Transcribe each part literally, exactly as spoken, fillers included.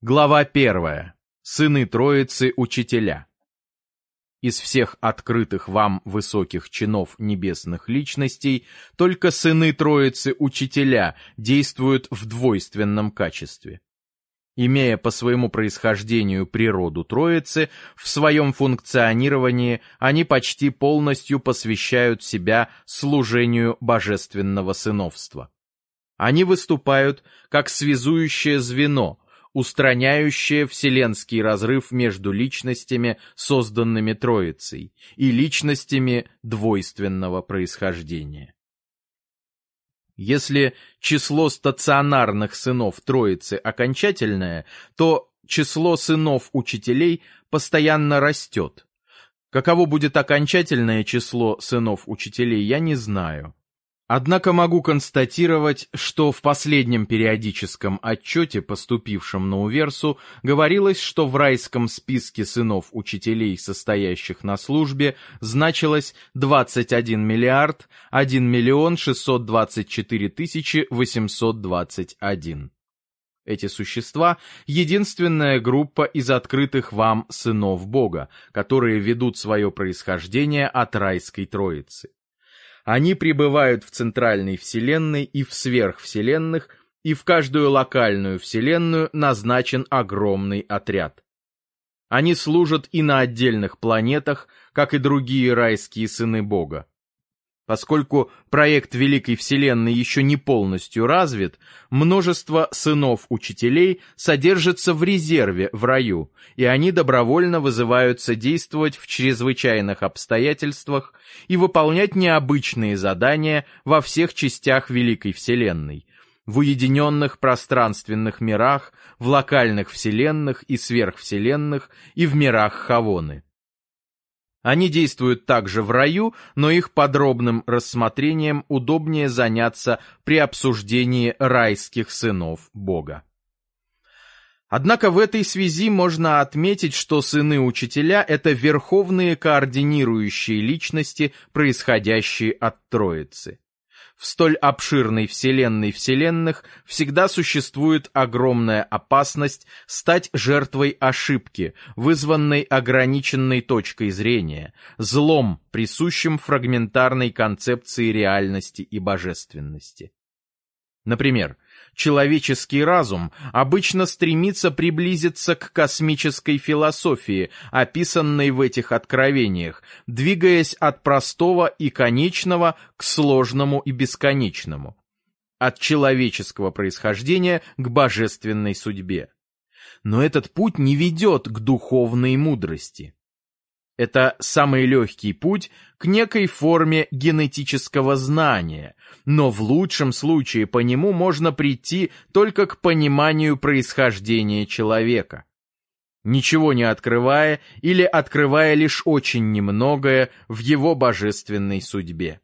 Глава первая. Сыны Троицы Учителя. Из всех открытых вам высоких чинов небесных личностей только сыны Троицы Учителя действуют в двойственном качестве. Имея по своему происхождению природу Троицы, в своем функционировании они почти полностью посвящают себя служению божественного сыновства. Они выступают как связующее звено, устраняющее вселенский разрыв между личностями, созданными Троицей, и личностями двойственного происхождения. Если число стационарных сынов Троицы окончательное, то число сынов учителей постоянно растет. Каково будет окончательное число сынов учителей, я не знаю. Однако могу констатировать, что в последнем периодическом отчете, поступившем на Уверсу, говорилось, что в райском списке сынов учителей, состоящих на службе, значилось двадцать один миллиард один миллион шестьсот двадцать четыре тысячи восемьсот двадцать один. Эти существа — единственная группа из открытых вам сынов Бога, которые ведут свое происхождение от райской Троицы. Они пребывают в центральной вселенной и в сверхвселенных, и в каждую локальную вселенную назначен огромный отряд. Они служат и на отдельных планетах, как и другие райские сыны Бога. Поскольку проект Великой Вселенной еще не полностью развит, множество сынов-учителей содержится в резерве в раю, и они добровольно вызываются действовать в чрезвычайных обстоятельствах и выполнять необычные задания во всех частях Великой Вселенной, в уединенных пространственных мирах, в локальных вселенных и сверхвселенных и в мирах Хавоны. Они действуют также в раю, но их подробным рассмотрением удобнее заняться при обсуждении райских сынов Бога. Однако в этой связи можно отметить, что сыны-учителя — это верховные координирующие личности, происходящие от Троицы. В столь обширной вселенной вселенных всегда существует огромная опасность стать жертвой ошибки, вызванной ограниченной точкой зрения, злом, присущим фрагментарной концепции реальности и божественности. Например, человеческий разум обычно стремится приблизиться к космической философии, описанной в этих откровениях, двигаясь от простого и конечного к сложному и бесконечному, от человеческого происхождения к божественной судьбе. Но этот путь не ведет к духовной мудрости. Это самый легкий путь к некой форме генетического знания, но в лучшем случае по нему можно прийти только к пониманию происхождения человека, ничего не открывая или открывая лишь очень немногое в его божественной судьбе.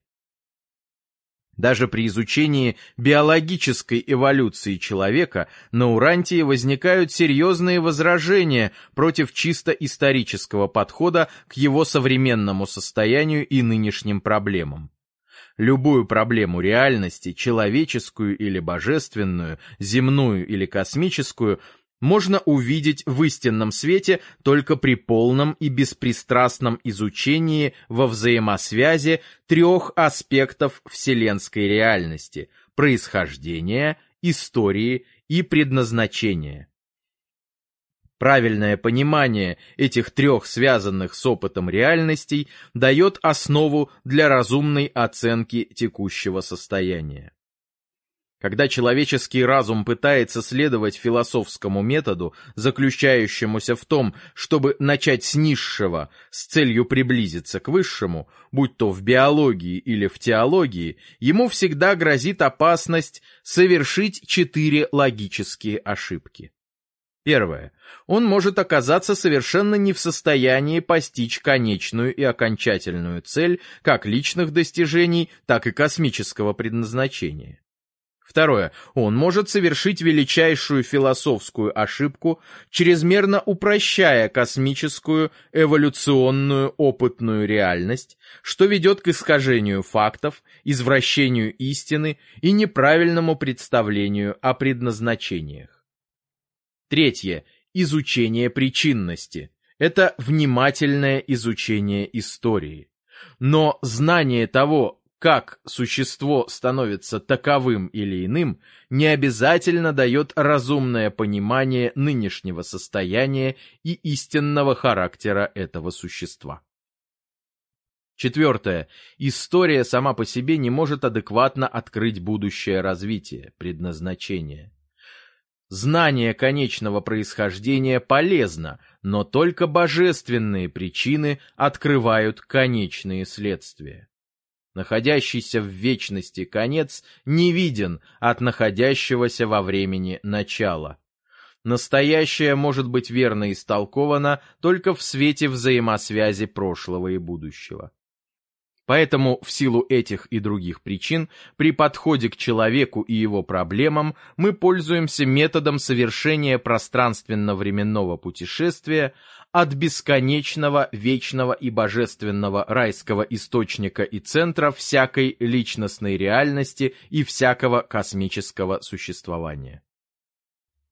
Даже при изучении биологической эволюции человека на Урантии возникают серьезные возражения против чисто исторического подхода к его современному состоянию и нынешним проблемам. Любую проблему реальности, человеческую или божественную, земную или космическую, можно увидеть в истинном свете только при полном и беспристрастном изучении во взаимосвязи трех аспектов вселенской реальности – происхождения, истории и предназначения. Правильное понимание этих трех связанных с опытом реальностей дает основу для разумной оценки текущего состояния. Когда человеческий разум пытается следовать философскому методу, заключающемуся в том, чтобы начать с низшего с целью приблизиться к высшему, будь то в биологии или в теологии, ему всегда грозит опасность совершить четыре логические ошибки. Первое. Он может оказаться совершенно не в состоянии постичь конечную и окончательную цель как личных достижений, так и космического предназначения. Второе. Он может совершить величайшую философскую ошибку, чрезмерно упрощая космическую, эволюционную, опытную реальность, что ведет к искажению фактов, извращению истины и неправильному представлению о предназначениях. Третье. Изучение причинности. Это внимательное изучение истории. Но знание того, как существо становится таковым или иным, не обязательно дает разумное понимание нынешнего состояния и истинного характера этого существа. Четвертое. История сама по себе не может адекватно открыть будущее развитие, предназначение. Знание конечного происхождения полезно, но только божественные причины открывают конечные следствия. Находящийся в вечности конец не виден от находящегося во времени начала. Настоящее может быть верно истолковано только в свете взаимосвязи прошлого и будущего. Поэтому в силу этих и других причин при подходе к человеку и его проблемам мы пользуемся методом совершения пространственно-временного путешествия от бесконечного, вечного и божественного райского источника и центра всякой личностной реальности и всякого космического существования.